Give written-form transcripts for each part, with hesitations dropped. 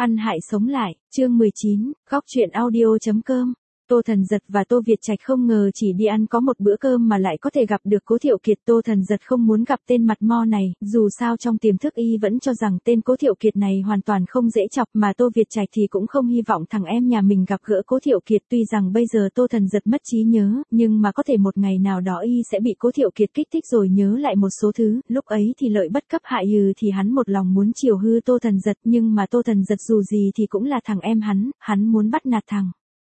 Ăn hại sống lại, chương 19, góc truyện audio.com. Tô Thần Giật và Tô Việt Trạch không ngờ chỉ đi ăn có một bữa cơm mà lại có thể gặp được Cố Thiệu Kiệt. Tô Thần Giật không muốn gặp tên mặt mo này, dù sao trong tiềm thức y vẫn cho rằng tên Cố Thiệu Kiệt này hoàn toàn không dễ chọc, mà Tô Việt Trạch thì cũng không hy vọng thằng em nhà mình gặp gỡ Cố Thiệu Kiệt. Tuy rằng bây giờ Tô Thần Giật mất trí nhớ, nhưng mà có thể một ngày nào đó y sẽ bị Cố Thiệu Kiệt kích thích rồi nhớ lại một số thứ, lúc ấy thì lợi bất cấp hại hừ thì hắn một lòng muốn chiều hư Tô Thần Giật, nhưng mà Tô Thần Giật dù gì thì cũng là thằng em hắn muốn bắt nạt thằng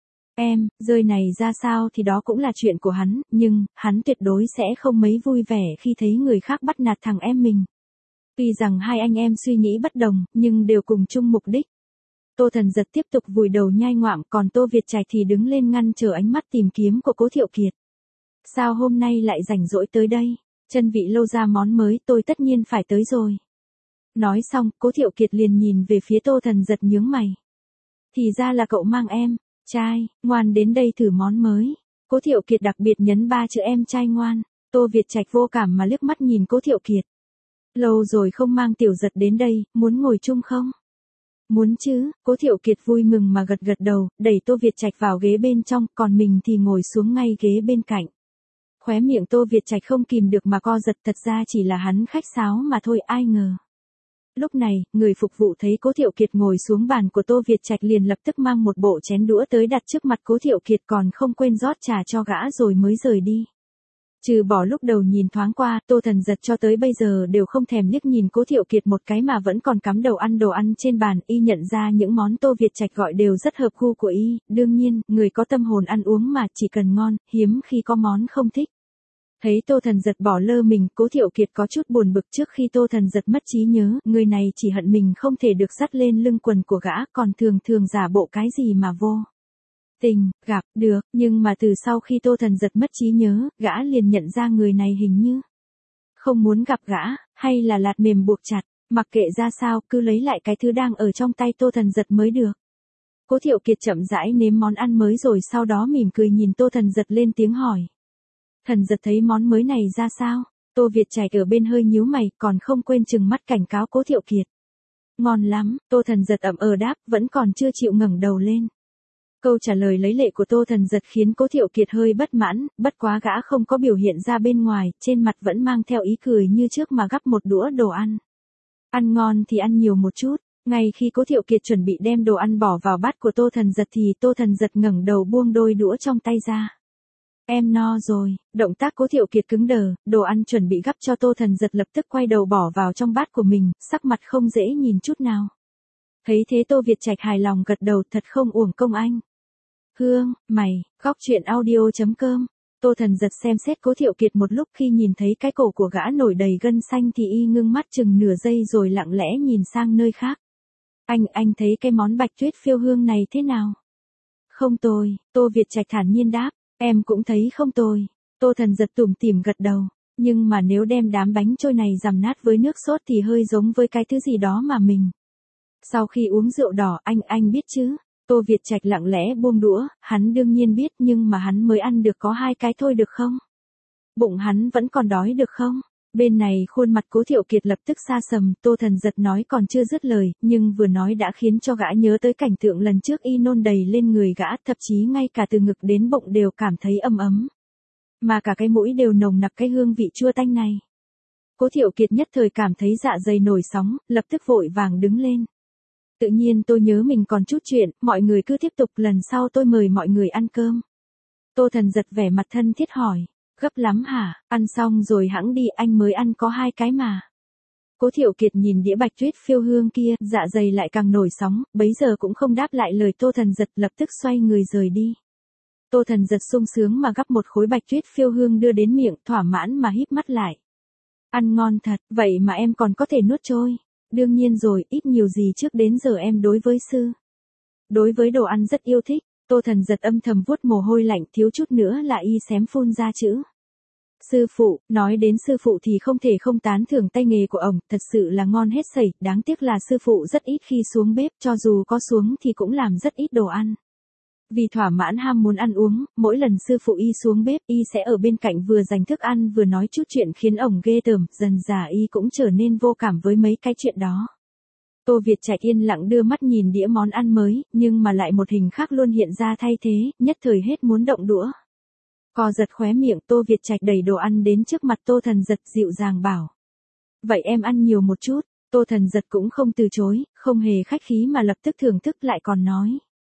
em, rơi này ra sao thì đó cũng là chuyện của hắn, nhưng, hắn tuyệt đối sẽ không mấy vui vẻ khi thấy người khác bắt nạt thằng em mình. Tuy rằng hai anh em suy nghĩ bất đồng, nhưng đều cùng chung mục đích. Tô Thần Giật tiếp tục vùi đầu nhai ngoạm, còn Tô Việt Trạch thì đứng lên ngăn trở ánh mắt tìm kiếm của Cố Thiệu Kiệt. Sao hôm nay lại rảnh rỗi tới đây? Chân vị lâu ra món mới, tôi tất nhiên phải tới rồi. Nói xong, Cố Thiệu Kiệt liền nhìn về phía Tô Thần Giật nhướng mày. Thì ra là cậu mang em trai ngoan đến đây thử món mới. Cố Thiệu Kiệt đặc biệt nhấn 3 chữ em trai ngoan. Tô Việt Trạch vô cảm mà liếc mắt nhìn Cố Thiệu Kiệt. Lâu rồi không mang Tiểu Giật đến đây, muốn ngồi chung không? Muốn chứ. Cố Thiệu Kiệt vui mừng mà gật đầu, đẩy Tô Việt Trạch vào ghế bên trong, còn mình thì ngồi xuống ngay ghế bên cạnh. Khóe miệng Tô Việt Trạch không kìm được mà co giật, thật ra chỉ là hắn khách sáo mà thôi, ai ngờ. Lúc này, người phục vụ thấy Cố Thiệu Kiệt ngồi xuống bàn của Tô Việt Trạch liền lập tức mang một bộ chén đũa tới đặt trước mặt Cố Thiệu Kiệt, còn không quên rót trà cho gã rồi mới rời đi. Trừ bỏ lúc đầu nhìn thoáng qua, Tô Thần Giật cho tới bây giờ đều không thèm liếc nhìn Cố Thiệu Kiệt một cái mà vẫn còn cắm đầu ăn đồ ăn trên bàn. Y nhận ra những món Tô Việt Trạch gọi đều rất hợp gu của y, đương nhiên, người có tâm hồn ăn uống mà chỉ cần ngon, hiếm khi có món không thích. Thấy Tô Thần Giật bỏ lơ mình, Cố Thiệu Kiệt có chút buồn bực. Trước khi Tô Thần Giật mất trí nhớ, người này chỉ hận mình không thể được dắt lên lưng quần của gã, còn thường giả bộ cái gì mà vô tình gặp được, nhưng mà từ sau khi Tô Thần Giật mất trí nhớ, gã liền nhận ra người này hình như không muốn gặp gã, hay là lạt mềm buộc chặt, mặc kệ ra sao, cứ lấy lại cái thứ đang ở trong tay Tô Thần Giật mới được. Cố Thiệu Kiệt chậm rãi nếm món ăn mới rồi sau đó mỉm cười nhìn Tô Thần Giật lên tiếng hỏi. Thần Giật thấy món mới này ra sao? Tô Việt Trạch ở bên hơi nhíu mày, còn không quên trừng mắt cảnh cáo Cố Thiệu Kiệt. Ngon lắm, Tô Thần Giật ậm đáp, vẫn còn chưa chịu ngẩng đầu lên. Câu trả lời lấy lệ của Tô Thần Giật khiến Cố Thiệu Kiệt hơi bất mãn, bất quá gã không có biểu hiện ra bên ngoài, trên mặt vẫn mang theo ý cười như trước mà gắp một đũa đồ ăn. Ăn ngon thì ăn nhiều một chút. Ngay khi Cố Thiệu Kiệt chuẩn bị đem đồ ăn bỏ vào bát của Tô Thần Giật thì Tô Thần Giật ngẩng đầu buông đôi đũa trong tay ra. Em no rồi. Động tác Cố Thiệu Kiệt cứng đờ, đồ ăn chuẩn bị gắp cho Tô Thần Giật lập tức quay đầu bỏ vào trong bát của mình, sắc mặt không dễ nhìn chút nào. Thấy thế Tô Việt Trạch hài lòng gật đầu, thật không uổng công anh. Hương, mày, góc truyện audio.com. Tô Thần Giật xem xét Cố Thiệu Kiệt một lúc, khi nhìn thấy cái cổ của gã nổi đầy gân xanh thì y ngưng mắt chừng nửa giây rồi lặng lẽ nhìn sang nơi khác. Anh thấy cái món bạch tuyết phiêu hương này thế nào? Không tồi, Tô Việt Trạch thản nhiên đáp. Em cũng thấy không tồi. Tô Thần Giật tủm tỉm gật đầu. Nhưng mà nếu đem đám bánh trôi này dằm nát với nước sốt thì hơi giống với cái thứ gì đó mà mình. Sau khi uống rượu đỏ, anh biết chứ? Tô Việt Trạch lặng lẽ buông đũa, hắn đương nhiên biết, nhưng mà hắn mới ăn được có 2 cái thôi được không? Bụng hắn vẫn còn đói được không? Bên này khuôn mặt Cố Thiệu Kiệt lập tức xa sầm, Tô Thần Giật nói còn chưa dứt lời, nhưng vừa nói đã khiến cho gã nhớ tới cảnh tượng lần trước y nôn đầy lên người gã, thậm chí ngay cả từ ngực đến bụng đều cảm thấy ấm. Mà cả cái mũi đều nồng nặc cái hương vị chua tanh này. Cố Thiệu Kiệt nhất thời cảm thấy dạ dày nổi sóng, lập tức vội vàng đứng lên. Tự nhiên tôi nhớ mình còn chút chuyện, mọi người cứ tiếp tục, lần sau tôi mời mọi người ăn cơm. Tô Thần Giật vẻ mặt thân thiết hỏi. Gấp lắm hả? Ăn xong rồi hẵng đi, anh mới ăn có 2 cái mà. Cố Thiệu Kiệt nhìn đĩa bạch tuyết phiêu hương kia, dạ dày lại càng nổi sóng, bấy giờ cũng không đáp lại lời Tô Thần Giật, lập tức xoay người rời đi. Tô Thần Giật sung sướng mà gắp một khối bạch tuyết phiêu hương đưa đến miệng, thỏa mãn mà híp mắt lại. Ăn ngon thật, vậy mà em còn có thể nuốt trôi. Đương nhiên rồi, ít nhiều gì trước đến giờ em đối với đồ ăn rất yêu thích. Tô Thần Giật âm thầm vuốt mồ hôi lạnh, thiếu chút nữa là y xém phun ra chữ. Sư phụ, nói đến sư phụ thì không thể không tán thưởng tay nghề của ổng, thật sự là ngon hết sẩy, đáng tiếc là sư phụ rất ít khi xuống bếp, cho dù có xuống thì cũng làm rất ít đồ ăn. Vì thỏa mãn ham muốn ăn uống, mỗi lần sư phụ y xuống bếp, y sẽ ở bên cạnh vừa dành thức ăn vừa nói chút chuyện khiến ổng ghê tởm, dần dà y cũng trở nên vô cảm với mấy cái chuyện đó. Tô Việt Trạch yên lặng đưa mắt nhìn đĩa món ăn mới, nhưng mà lại một hình khác luôn hiện ra thay thế, nhất thời hết muốn động đũa. Co giật khóe miệng, Tô Việt Trạch đẩy đồ ăn đến trước mặt Tô Thần Giật, dịu dàng bảo. Vậy em ăn nhiều một chút. Tô Thần Giật cũng không từ chối, không hề khách khí mà lập tức thưởng thức lại còn nói.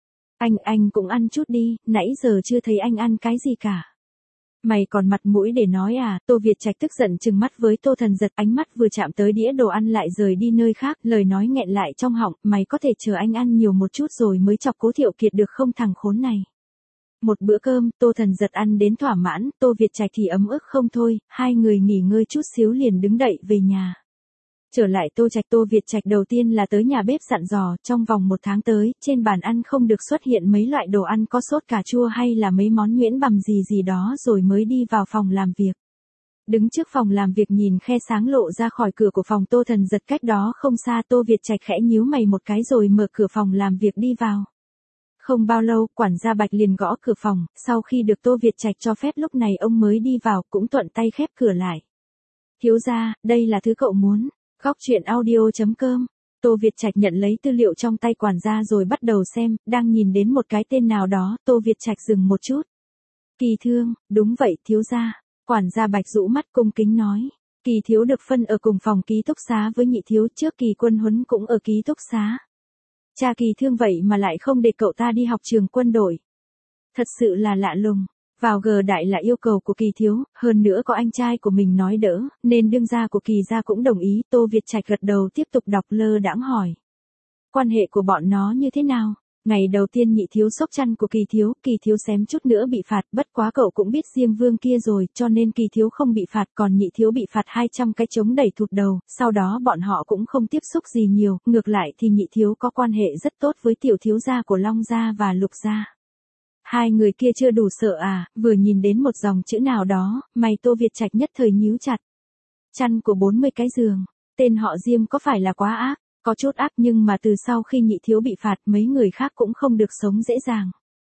Anh cũng ăn chút đi, nãy giờ chưa thấy anh ăn cái gì cả. Mày còn mặt mũi để nói à? Tô Việt Trạch tức giận trừng mắt với Tô Thần Giật, ánh mắt vừa chạm tới đĩa đồ ăn lại rời đi nơi khác, lời nói nghẹn lại trong họng, mày có thể chờ anh ăn nhiều một chút rồi mới chọc Cố Thiệu Kiệt được không thằng khốn này. Một bữa cơm, Tô Thần Giật ăn đến thỏa mãn, Tô Việt Trạch thì ấm ức không thôi, hai người nghỉ ngơi chút xíu liền đứng đậy về nhà. Trở lại Tô Việt Trạch đầu tiên là tới nhà bếp dặn dò, trong vòng 1 tháng tới, trên bàn ăn không được xuất hiện mấy loại đồ ăn có sốt cà chua hay là mấy món nhuyễn bằm gì đó, rồi mới đi vào phòng làm việc. Đứng trước phòng làm việc nhìn khe sáng lộ ra khỏi cửa của phòng Tô Thần Giật cách đó không xa, Tô Việt Trạch khẽ nhíu mày một cái rồi mở cửa phòng làm việc đi vào. Không bao lâu, quản gia Bạch liền gõ cửa phòng, sau khi được Tô Việt Trạch cho phép lúc này ông mới đi vào, cũng thuận tay khép cửa lại. Thiếu gia, đây là thứ cậu muốn. Góc truyện audio.com. Tô Việt Trạch nhận lấy tư liệu trong tay quản gia rồi bắt đầu xem, đang nhìn đến một cái tên nào đó, Tô Việt Trạch dừng một chút. Kỳ Thương, đúng vậy thiếu gia. Quản gia Bạch rũ mắt cung kính nói. Kỳ thiếu được phân ở cùng phòng ký túc xá với nhị thiếu, trước Kỳ Quân Huấn cũng ở ký túc xá. Cha Kỳ Thương vậy mà lại không để cậu ta đi học trường quân đội. Thật sự là lạ lùng. Vào G đại là yêu cầu của Kỳ thiếu, hơn nữa có anh trai của mình nói đỡ, nên đương gia của Kỳ gia cũng đồng ý. Tô Việt Trạch gật đầu tiếp tục đọc, lơ đãng hỏi. Quan hệ của bọn nó như thế nào? Ngày đầu tiên nhị thiếu sốc chăn của Kỳ thiếu xém chút nữa bị phạt, bất quá cậu cũng biết Diêm Vương kia rồi, cho nên Kỳ thiếu không bị phạt, còn nhị thiếu bị phạt 200 cái chống đẩy thụt đầu, sau đó bọn họ cũng không tiếp xúc gì nhiều, ngược lại thì nhị thiếu có quan hệ rất tốt với tiểu thiếu gia của Long gia và Lục gia. Hai người kia chưa đủ sợ à? Vừa nhìn đến một dòng chữ nào đó, mày Tô Việt Trạch nhất thời nhíu chặt. Chăn của 40 cái giường, tên họ Diêm có phải là quá ác? Có chút ác, nhưng mà từ sau khi nhị thiếu bị phạt, mấy người khác cũng không được sống dễ dàng.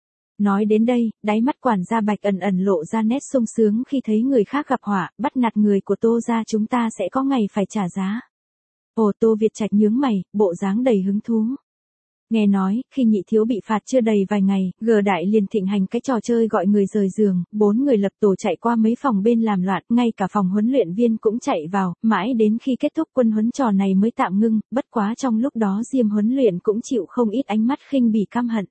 Nói đến đây, đáy mắt quản gia Bạch ẩn ẩn lộ ra nét sung sướng khi thấy người khác gặp họa, bắt nạt người của Tô gia chúng ta sẽ có ngày phải trả giá. Ồ, Tô Việt Trạch nhướng mày, bộ dáng đầy hứng thú. Nghe nói, khi nhị thiếu bị phạt chưa đầy vài ngày, G đại liền thịnh hành cái trò chơi gọi người rời giường, 4 người lập tổ chạy qua mấy phòng bên làm loạn, ngay cả phòng huấn luyện viên cũng chạy vào, mãi đến khi kết thúc quân huấn trò này mới tạm ngưng, bất quá trong lúc đó Diêm huấn luyện cũng chịu không ít ánh mắt khinh bỉ căm hận.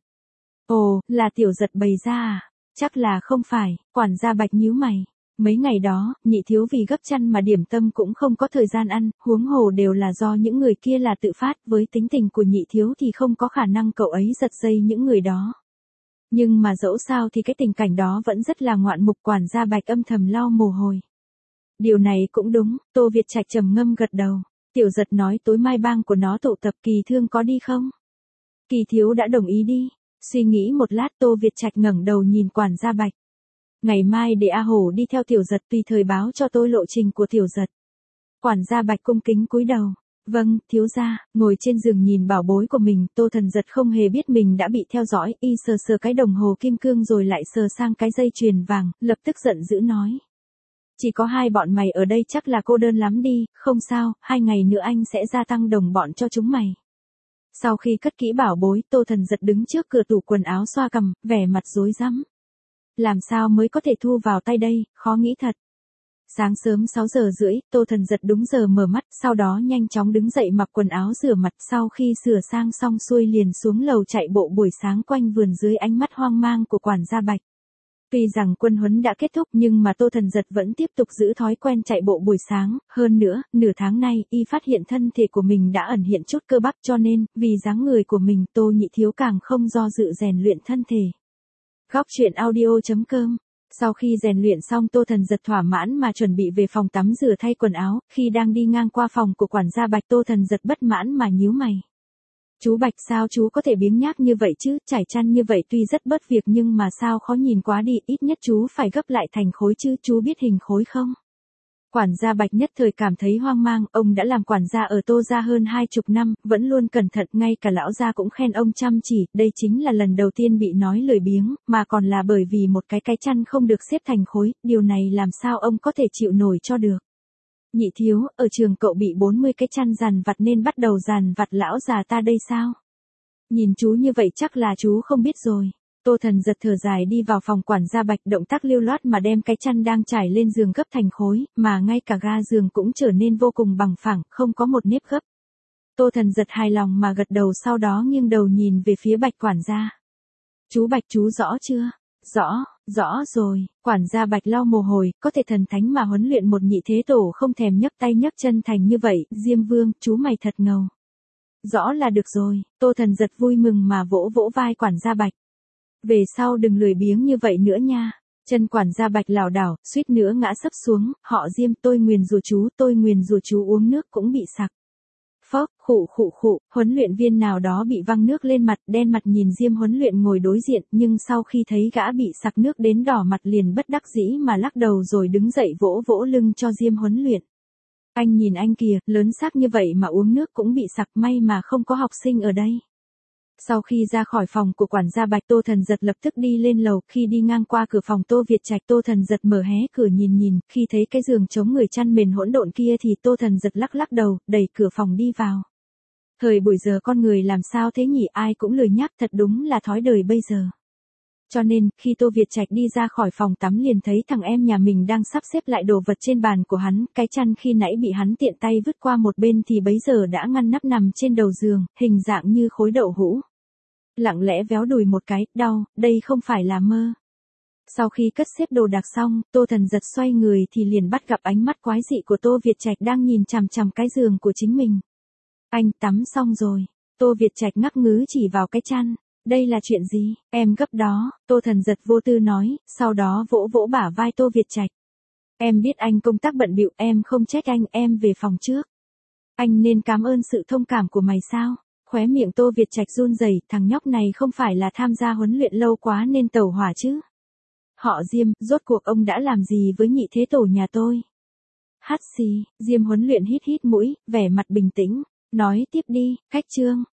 Ồ, là Tiểu Giật bày ra à? Chắc là không phải, quản gia Bạch nhíu mày. Mấy ngày đó, nhị thiếu vì gấp chăn mà điểm tâm cũng không có thời gian ăn, huống hồ đều là do những người kia là tự phát, với tính tình của nhị thiếu thì không có khả năng cậu ấy giật dây những người đó. Nhưng mà dẫu sao thì cái tình cảnh đó vẫn rất là ngoạn mục, quản gia Bạch âm thầm lau mồ hôi. Điều này cũng đúng, Tô Việt Trạch trầm ngâm gật đầu. Tiểu Giật nói tối mai bang của nó tụ tập, Kỳ Thương có đi không? Kỳ thiếu đã đồng ý đi. Suy nghĩ một lát, Tô Việt Trạch ngẩng đầu nhìn quản gia Bạch. Ngày mai để A Hổ đi theo Tiểu Giật, tùy thời báo cho tôi lộ trình của Tiểu Giật. Quản gia Bạch cung kính cúi đầu. Vâng, thiếu gia. Ngồi trên giường nhìn bảo bối của mình, Tô Thần Giật không hề biết mình đã bị theo dõi, y sờ sờ cái đồng hồ kim cương rồi lại sờ sang cái dây chuyền vàng, lập tức giận dữ nói. Chỉ có hai bọn mày ở đây chắc là cô đơn lắm đi, không sao, 2 ngày nữa anh sẽ gia tăng đồng bọn cho chúng mày. Sau khi cất kỹ bảo bối, Tô Thần Giật đứng trước cửa tủ quần áo xoa cằm, vẻ mặt rối rắm. Làm sao mới có thể thu vào tay đây, khó nghĩ thật. Sáng sớm 6 giờ rưỡi, Tô Thần Giật đúng giờ mở mắt, sau đó nhanh chóng đứng dậy mặc quần áo rửa mặt, sau khi sửa sang xong xuôi liền xuống lầu chạy bộ buổi sáng quanh vườn dưới ánh mắt hoang mang của quản gia Bạch. Tuy rằng quân huấn đã kết thúc nhưng mà Tô Thần Giật vẫn tiếp tục giữ thói quen chạy bộ buổi sáng, hơn nữa, nửa tháng nay, y phát hiện thân thể của mình đã ẩn hiện chút cơ bắp, cho nên, vì dáng người của mình, Tô nhị thiếu càng không do dự rèn luyện thân thể. Góc truyện audio.com. Sau khi rèn luyện xong, Tô Thần Giật thỏa mãn mà chuẩn bị về phòng tắm rửa thay quần áo, khi đang đi ngang qua phòng của quản gia Bạch, Tô Thần Giật bất mãn mà nhíu mày. Chú Bạch, sao chú có thể biếng nhác như vậy chứ, trải chăn như vậy tuy rất bớt việc nhưng mà sao khó nhìn quá đi, ít nhất chú phải gấp lại thành khối chứ, chú biết hình khối không? Quản gia Bạch nhất thời cảm thấy hoang mang, ông đã làm quản gia ở Tô gia hơn 20 năm, vẫn luôn cẩn thận, ngay cả lão gia cũng khen ông chăm chỉ, đây chính là lần đầu tiên bị nói lười biếng, mà còn là bởi vì một cái chăn không được xếp thành khối, điều này làm sao ông có thể chịu nổi cho được. Nhị thiếu, ở trường cậu bị 40 cái chăn dàn vặt nên bắt đầu dàn vặt lão già ta đây sao? Nhìn chú như vậy chắc là chú không biết rồi. Tô Thần giật thở dài đi vào phòng quản gia Bạch, động tác lưu loát mà đem cái chăn đang trải lên giường gấp thành khối, mà ngay cả ga giường cũng trở nên vô cùng bằng phẳng, không có một nếp gấp. Tô Thần giật hài lòng mà gật đầu, sau đó nghiêng đầu nhìn về phía Bạch quản gia. Chú Bạch, chú rõ chưa? Rõ rồi. Quản gia Bạch lau mồ hôi, có thể thần thánh mà huấn luyện một nhị thế tổ không thèm nhấc tay nhấc chân thành như vậy. Diêm Vương, chú mày thật ngầu. Rõ là được rồi. Tô Thần giật vui mừng mà vỗ vỗ vai quản gia Bạch. Về sau đừng lười biếng như vậy nữa nha. Chân quản gia Bạch lảo đảo, suýt nữa ngã sấp xuống. Họ Diêm, tôi nguyền rủa chú uống nước cũng bị sặc. Phốc, khụ, huấn luyện viên nào đó bị văng nước lên mặt, đen mặt nhìn Diêm huấn luyện ngồi đối diện, nhưng sau khi thấy gã bị sặc nước đến đỏ mặt liền bất đắc dĩ mà lắc đầu rồi đứng dậy vỗ vỗ lưng cho Diêm huấn luyện. Anh nhìn anh kìa, lớn xác như vậy mà uống nước cũng bị sặc, may mà không có học sinh ở đây. Sau khi ra khỏi phòng của quản gia Bạch, Tô Thần giật lập tức đi lên lầu, khi đi ngang qua cửa phòng Tô Việt Trạch, Tô Thần giật mở hé cửa nhìn, khi thấy cái giường chống người chăn mền hỗn độn kia thì Tô Thần giật lắc đầu, đẩy cửa phòng đi vào. Thời buổi giờ con người làm sao thế nhỉ, ai cũng lười nhác, thật đúng là thói đời bây giờ. Cho nên, khi Tô Việt Trạch đi ra khỏi phòng tắm liền thấy thằng em nhà mình đang sắp xếp lại đồ vật trên bàn của hắn, cái chăn khi nãy bị hắn tiện tay vứt qua một bên thì bấy giờ đã ngăn nắp nằm trên đầu giường, hình dạng như khối đậu hũ. Lặng lẽ véo đùi một cái, đau, đây không phải là mơ. Sau khi cất xếp đồ đạc xong, Tô Thần giật xoay người thì liền bắt gặp ánh mắt quái dị của Tô Việt Trạch đang nhìn chằm chằm cái giường của chính mình. Anh tắm xong rồi. Tô Việt Trạch ngắc ngứ chỉ vào cái chăn. Đây là chuyện gì? Em gấp đó, Tô Thần giật vô tư nói, sau đó vỗ vỗ bả vai Tô Việt Trạch. Em biết anh công tác bận bịu, em không trách anh, em về phòng trước. Anh nên cảm ơn sự thông cảm của mày sao? Khóe miệng Tô Việt Trạch run rẩy, thằng nhóc này không phải là tham gia huấn luyện lâu quá nên tẩu hỏa chứ? Họ Diêm, rốt cuộc ông đã làm gì với nhị thế tổ nhà tôi? Hắt xì, Diêm huấn luyện hít mũi, vẻ mặt bình tĩnh, nói tiếp đi, khách trương.